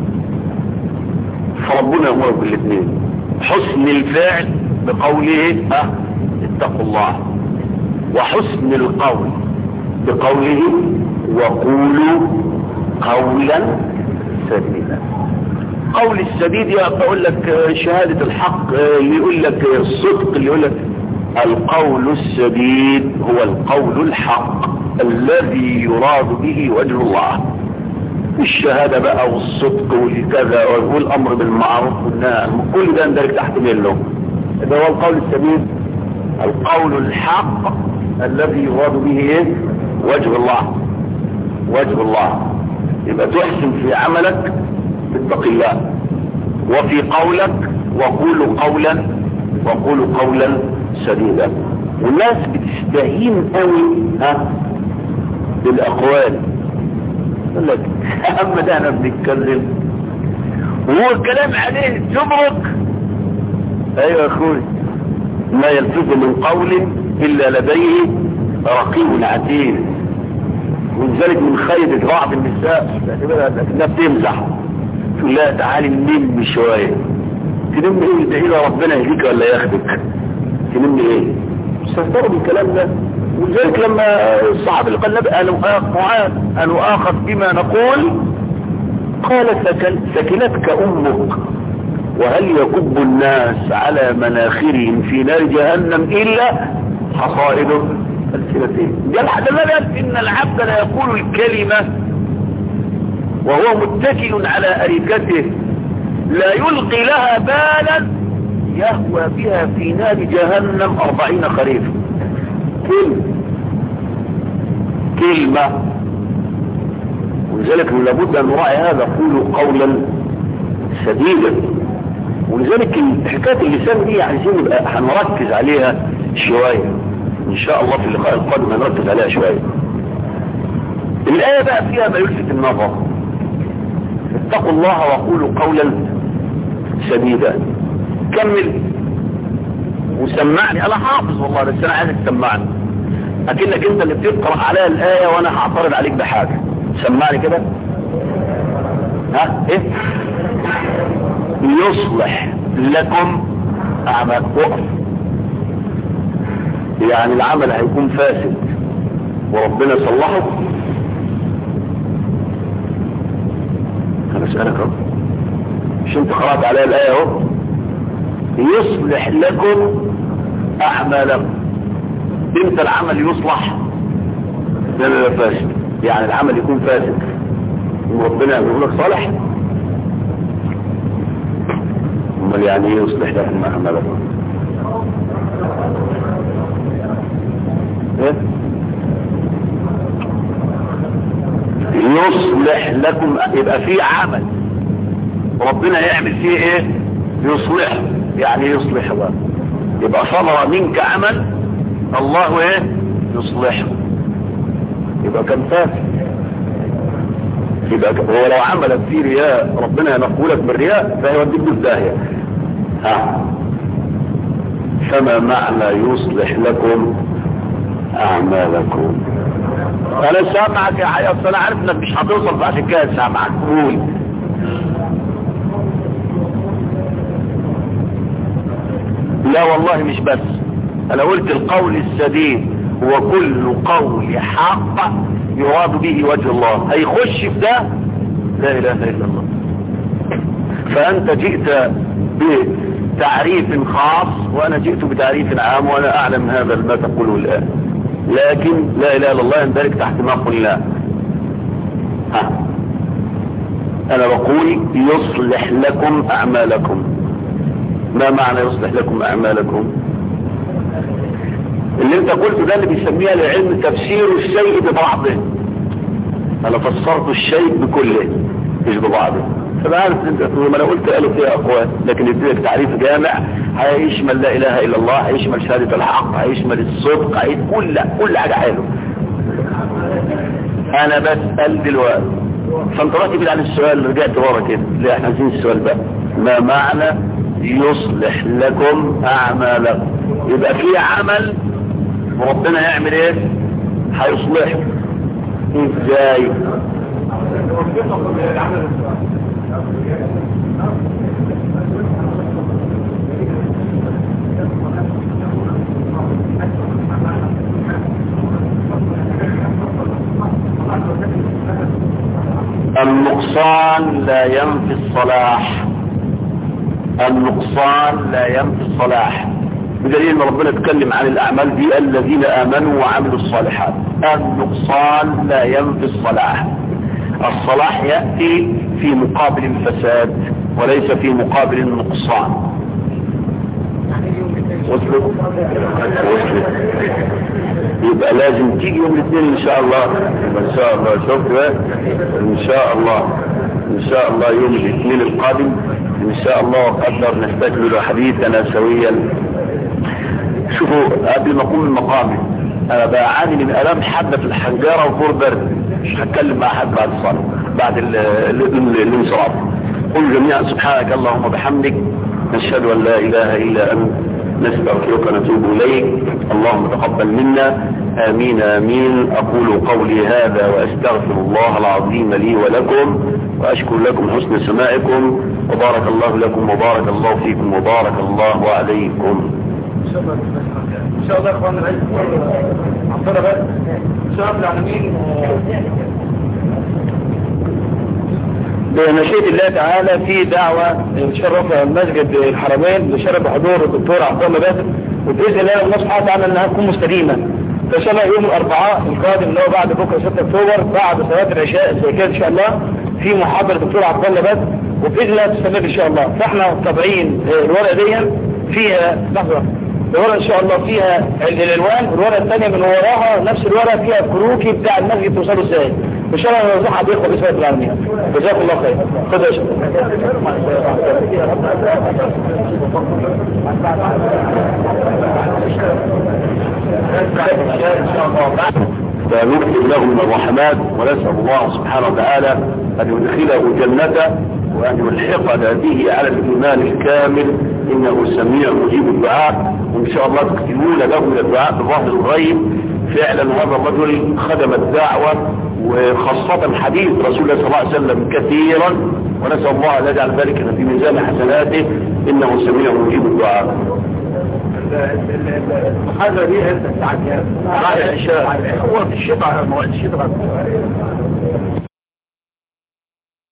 فربنا يأمرك بالاثنين، حسن الفعل بقوله اه اتقوا الله، وحسن القول بقوله وقولوا قولا سديدا. قول السديد يقول لك شهادة الحق، اللي يقول لك الصدق، اللي يقول لك القول السديد هو القول الحق الذي يراد به وجه الله. الشهادة بقى والصدق والكذا والامر بالمعروف والنهي كل ده يندرج تحت منه. ده هو القول السديد، القول الحق الذي يراد به ايه؟ وجه الله، وجه الله. يبقى تحسن في عملك اتقي الله، وفي قولك وقولوا قولا وقولوا قولا سديدا. والناس بتستهين قوي ها بالاقوال، يقول لك اما ده انا بنتكلم وهو الكلام عليه جبرك. ايوه يا اخوي، ما يلفظ من قول الا لديه رقيب عتيد. ولذلك من خير بعض النساء لكنها بتمزح، تقول لها تعالي ننم شويه. تنم ايه؟ تدعي له ربنا يهديك ولا ياخدك. تنم ايه؟ استهتروا بالكلام ده. ولذلك لما الصحابه اللي قال نبي انا معاذ انا اخذ بما نقول، قال سكنتك امك وهل يكب الناس على مناخرهم في نار جهنم الا حصائد السنتين. قال حتى لا يقول ان العبد لا يقول الكلمه وهو متكل على اريكته لا يلقي لها بالا يهوى بها في نار جهنم أربعين خريفا. كلمة كلمة. ولذلك لابد أن نراعي هذا، قولوا قولا سديدا. ولذلك حكاية اللسان دي عايزين نبقى هنركز عليها شوية إن شاء الله. في اللقاء القادم هنركز عليها شوية. الآية بقى فيها ما يلفت النظر، اتقوا الله وقولوا قولا سديدا. كمل وسمعني. انا حافظ والله بس انا عايزك تسمعني، اكنك انت اللي بتقرأ عليها الآية وانا هعترض عليك بحاجة. سمعني كده. ها ايه؟ يصلح لكم اعمال. وقف. يعني العمل هيكون فاسد وربنا يصلحه. انا اسألك اهو، مش انت قرأت عليها الآية اهو؟ يصلح لكم اعمالكم. امتى العمل يصلح؟ لما يبقى فاسد. يعني العمل يكون فاسد وربنا يقول لك صالح. امال يعني ايه يصلح لكم اعمالكم؟ ايه؟ يصلح لكم، يبقى في عمل ربنا يعمل فيه ايه؟ يصلح. يعني يصلح بقى يبقى صدر منك عمل الله ايه؟ يصلحه. يبقى كان فاسد. يبقى هو لو عملك فيه رياء ربنا ينقولك بالرياء فيوديك في داهية. ها فما معنى يصلح لكم اعمالكم؟ انا سامعك يا حياة، انا عارف انك مش هتوصل فعشان كده سامعك. قول. لا والله مش بس، انا قلت القول السديد هو كل قول حق يراد به وجه الله. هيخش في ده لا اله الا الله. فانت جئت بتعريف خاص وانا جئت بتعريف عام، وانا اعلم هذا ما تقوله الان، لكن لا اله الا الله يندرج تحت ما قلنا. ها انا بقول يصلح لكم اعمالكم. ما معنى يصلح لكم اعمالكم؟ اللي انت قلته ده اللي بيسميها العلم تفسير الشيء ببعضه. انا فسرت الشيء بكله مش ببعضه. فبقى عارف انت ما انا قلت قالوا فيها اقوال، لكن يديك تعريف جامع هيشمل لا اله الا الله، هيشمل شهاده الحق، هيشمل الصدق، هيشمل كل كل حاجه حلوه. انا بسال دلوقتي، فانت رحت بعيد عن السؤال، رجعت ورا كده. لا احنا عايزين السؤال بقى، ما معنى يصلح لكم اعمالكم؟ يبقى في عمل وربنا يعمل ايه؟ هيصلحه. ازاي؟ النقصان لا ينفي الصلاح. النقصان لا ينفي الصلاح بدليل ان ربنا اتكلم عن الاعمال دي الذين امنوا وعملوا الصالحات. النقصان لا ينفي الصلاح. الصلاح يأتي في مقابل الفساد وليس في مقابل النقصان. وصلت وصلت يبقى لازم تيجي يوم الاثنين ان شاء الله. ان شاء الله شوف بقى ان شاء الله ان شاء الله يوم الاثنين القادم ان شاء الله وقدر نستكمل حديثنا سويا. شوفوا قبل ما اقوم المقام انا بعاني من الام حاده في الحنجره وفور برد. مش هتكلم مع حد بعد الصلاه بعد الانصراف. قل جميعا سبحانك اللهم وبحمدك نشهد ان لا اله الا انت نستغفرك ونتوب اليك. اللهم تقبل منا. امين امين. اقول قولي هذا واستغفر الله العظيم لي ولكم واشكر لكم حسن سماعكم وبارك الله لكم وبارك الله فيكم وبارك الله عليكم.
ان شاء الله ان شاء الله يا اخوانا العيد عطنا بس ان شاء الله العالمين. بمشيئة الله تعالى في دعوة تشرف مسجد الحرمين لشرف حضور الدكتور عبد الله باسل وباذن الله الله سبحانه وتعالى انها تكون مستديمه. فان شاء الله يوم الاربعاء القادم اللي هو بعد بكره ستة اكتوبر بعد صلاه العشاء زي كده ان شاء الله في محاضره الدكتور عبد الله باسل وباذن الله تستمر ان شاء الله. فاحنا طابعين الورقه دي فيها لحظه الورقه ان شاء الله فيها الالوان والورقه الثانيه من وراها نفس الورقه فيها الكروكي بتاع المسجد توصلوا ازاي. ان شاء الله نوزعها باخوه باسم العالمين. جزاكم الله خير. خذ يا شباب.
فنكتب له من الرحمات ونسأل الله سبحانه وتعالى أن يدخله جنته وأن يلحقنا به على الإيمان الكامل إنه سميع مجيب الدعاء. وإن شاء الله تكتبون له من الدعاء بظاهر الغيب. فعلا هذا الرجل خدم الدعوة وخاصة حديث رسول الله صلى الله عليه وسلم كثيرا ونسأل الله أن يجعل ذلك في ميزان حسناته إنه سميع مجيب الدعاء.
المحاضرة دي انت بتاعت
بعد العشاء هو في الشتاء موعد الشتاء